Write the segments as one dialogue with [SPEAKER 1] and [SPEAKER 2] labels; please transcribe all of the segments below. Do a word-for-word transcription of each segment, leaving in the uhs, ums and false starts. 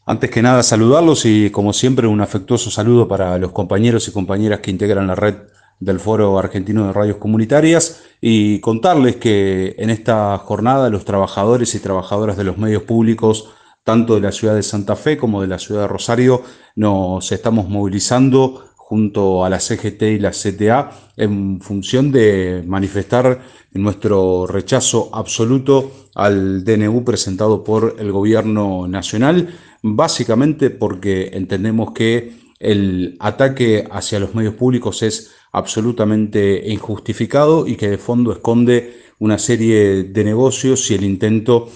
[SPEAKER 1] Antes que nada, saludarlos y, como siempre, un afectuoso saludo para los compañeros y compañeras que integran la red del Foro Argentino de Radios Comunitarias y contarles que en esta jornada los trabajadores y trabajadoras de los medios públicos, tanto de la ciudad de Santa Fe como de la ciudad de Rosario, nos estamos movilizando junto a la C G T y la C T A en función de manifestar nuestro rechazo absoluto al D N U presentado por el gobierno nacional, básicamente porque entendemos que el ataque hacia los medios públicos es absolutamente injustificado y que de fondo esconde una serie de negocios y el intento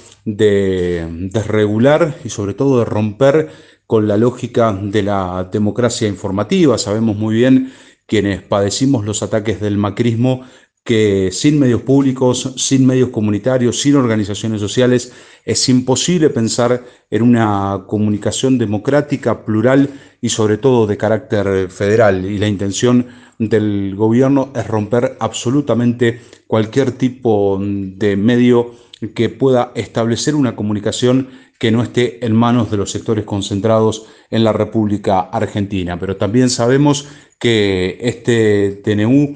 [SPEAKER 1] de desregular y sobre todo de romper con la lógica de la democracia informativa. Sabemos muy bien, quienes padecimos los ataques del macrismo, que sin medios públicos, sin medios comunitarios, sin organizaciones sociales, es imposible pensar en una comunicación democrática, plural y sobre todo de carácter federal. Y la intención del gobierno es romper absolutamente cualquier tipo de medio que pueda establecer una comunicación que no esté en manos de los sectores concentrados en la República Argentina. Pero también sabemos que este T N U,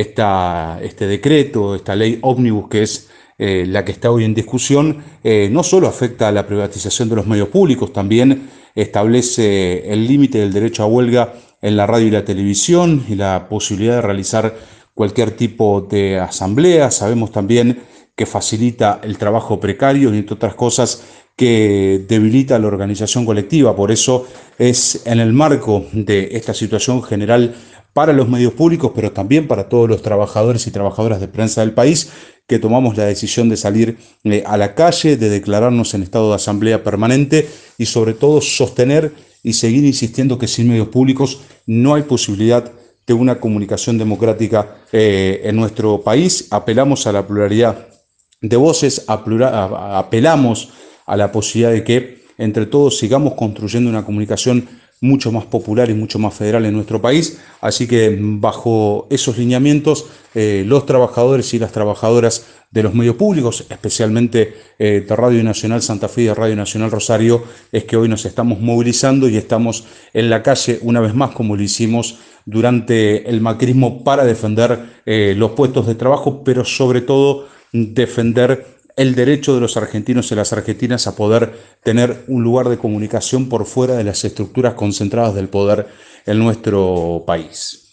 [SPEAKER 1] esta, este decreto, esta ley ómnibus que es eh, la que está hoy en discusión, eh, no solo afecta a la privatización de los medios públicos, también establece el límite del derecho a huelga en la radio y la televisión y la posibilidad de realizar cualquier tipo de asamblea. Sabemos también que facilita el trabajo precario y, entre otras cosas, que debilita la organización colectiva. Por eso es en el marco de esta situación general para los medios públicos, pero también para todos los trabajadores y trabajadoras de prensa del país, que tomamos la decisión de salir eh, a la calle, de declararnos en estado de asamblea permanente y sobre todo sostener y seguir insistiendo que sin medios públicos no hay posibilidad de una comunicación democrática eh, en nuestro país. Apelamos a la pluralidad de voces, a plura, a, apelamos a la posibilidad de que entre todos sigamos construyendo una comunicación mucho más popular y mucho más federal en nuestro país. Así que bajo esos lineamientos, eh, los trabajadores y las trabajadoras de los medios públicos, especialmente eh, de Radio Nacional Santa Fe y de Radio Nacional Rosario, es que hoy nos estamos movilizando y estamos en la calle una vez más, como lo hicimos durante el macrismo, para defender eh, los puestos de trabajo, pero sobre todo defender el derecho de los argentinos y las argentinas a poder tener un lugar de comunicación por fuera de las estructuras concentradas del poder en nuestro país.